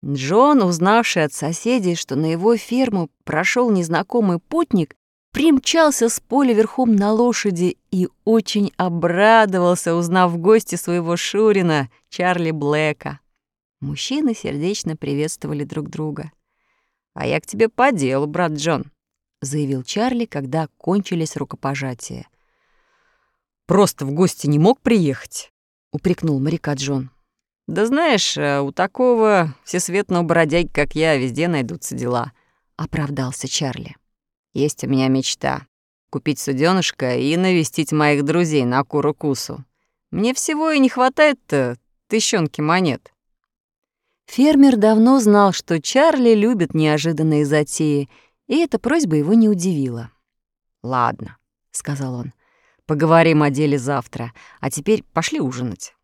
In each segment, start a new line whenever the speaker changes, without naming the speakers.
Джон, узнавший от соседей, что на его ферму прошел незнакомый путник, примчался с поля верхом на лошади и очень обрадовался, узнав в гости своего шурина Чарли Блэка. Мужчины сердечно приветствовали друг друга. «А я к тебе по делу, брат Джон», — заявил Чарли, когда кончились рукопожатия. «Просто в гости не мог приехать?» — упрекнул моряка Джон. «Да знаешь, у такого всесветного бродяги, как я, везде найдутся дела», — оправдался Чарли. «Есть у меня мечта — купить суденышко и навестить моих друзей на Куру-Кусу. Мне всего и не хватает-то тыщенки монет». Фермер давно знал, что Чарли любит неожиданные затеи, и эта просьба его не удивила. «Ладно», — сказал он, — «поговорим о деле завтра, а теперь пошли ужинать».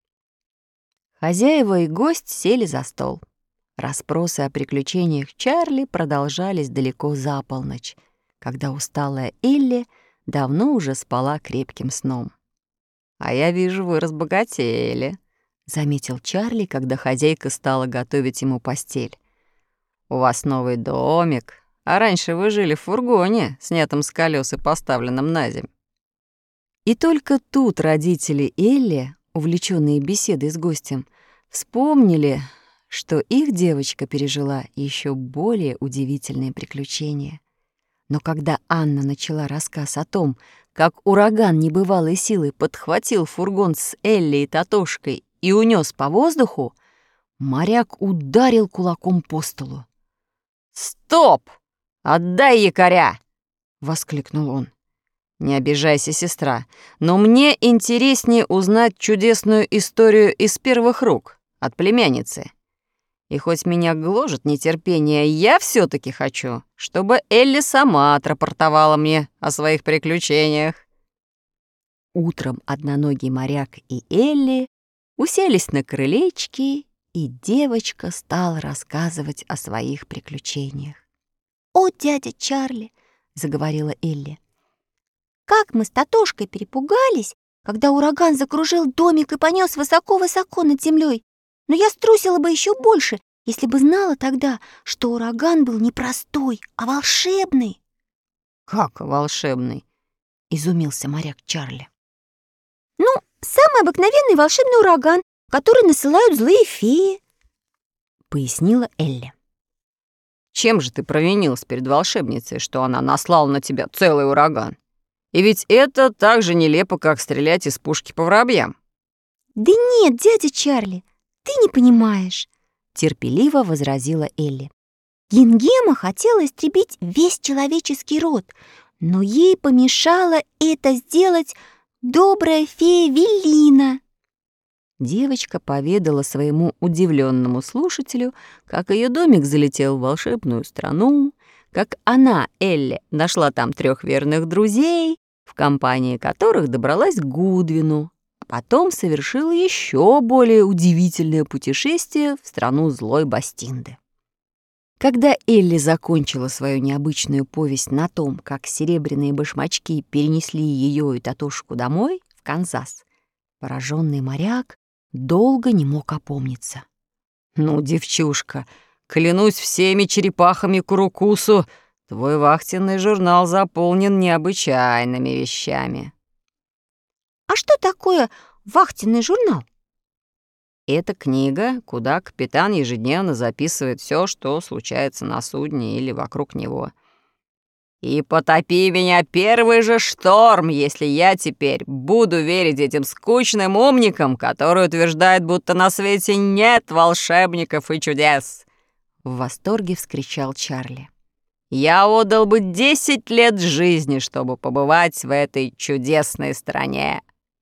Хозяева и гость сели за стол. Расспросы о приключениях Чарли продолжались далеко за полночь, когда усталая Элли давно уже спала крепким сном. «А я вижу, вы разбогатели», — заметил Чарли, когда хозяйка стала готовить ему постель. «У вас новый домик, а раньше вы жили в фургоне, снятом с колес и поставленном на земь». И только тут родители Элли, увлечённые беседой с гостем, вспомнили, что их девочка пережила еще более удивительные приключения. Но когда Анна начала рассказ о том, как ураган небывалой силы подхватил фургон с Элли и Татошкой и унес по воздуху, моряк ударил кулаком по столу. «Стоп! Отдай якоря!» — воскликнул он. «Не обижайся, сестра, но мне интереснее узнать чудесную историю из первых рук, от племянницы. И хоть меня гложет нетерпение, я все-таки хочу, чтобы Элли сама отрапортовала мне о своих приключениях». Утром одноногий моряк и Элли уселись на крылечке, и девочка стала рассказывать о своих приключениях.
«О, дядя Чарли!» — заговорила Элли. «Как мы с Татошкой перепугались, когда ураган закружил домик и понес высоко-высоко над землей. Но я струсила бы еще больше, если бы знала тогда, что ураган был не простой, а волшебный».
«Как волшебный?» — изумился моряк Чарли.
«Ну, самый обыкновенный волшебный ураган, который насылают злые феи», — пояснила Элли.
«Чем же ты провинилась перед волшебницей, что она наслала на тебя целый ураган? И ведь это так же нелепо, как стрелять из пушки по воробьям».
«Да нет, дядя Чарли, ты не понимаешь», — терпеливо возразила Элли. «Лингема хотела истребить весь человеческий род, но ей помешала это сделать добрая фея Велина».
Девочка поведала своему удивленному слушателю, как ее домик залетел в волшебную страну, как она, Элли, нашла там 3 верных друзей, в компании которых добралась к Гудвину, а потом совершила еще более удивительное путешествие в страну злой Бастинды. Когда Элли закончила свою необычную повесть на том, как серебряные башмачки перенесли ее и Татошку домой, в Канзас, пораженный моряк долго не мог опомниться. «Ну, девчушка, клянусь всеми черепахами Куру-Кусу, твой вахтенный журнал заполнен необычайными вещами».
«А что такое вахтенный журнал?»
Это книга, куда капитан ежедневно записывает все, что случается на судне или вокруг него. «И потопи меня первый же шторм, если я теперь буду верить этим скучным умникам, которые утверждают, будто на свете нет волшебников и чудес!» В восторге вскричал Чарли. «Я отдал бы 10 лет жизни, чтобы побывать в этой чудесной стране!»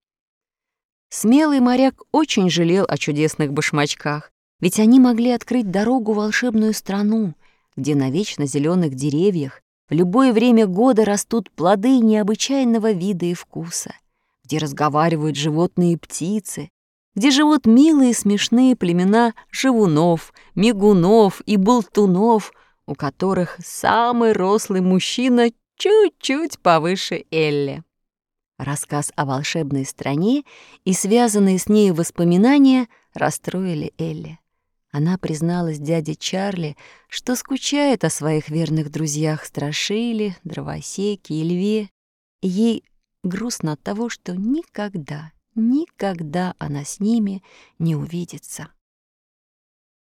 Смелый моряк очень жалел о чудесных башмачках, ведь они могли открыть дорогу в волшебную страну, где на вечно зеленых деревьях в любое время года растут плоды необычайного вида и вкуса, где разговаривают животные и птицы, где живут милые и смешные племена живунов, мигунов и болтунов, у которых самый рослый мужчина чуть-чуть повыше Элли. Рассказ о волшебной стране и связанные с ней воспоминания расстроили Элли. Она призналась дяде Чарли, что скучает о своих верных друзьях Страшиле, Дровосеке и Льве, и ей грустно от того, что никогда, никогда она с ними не увидится.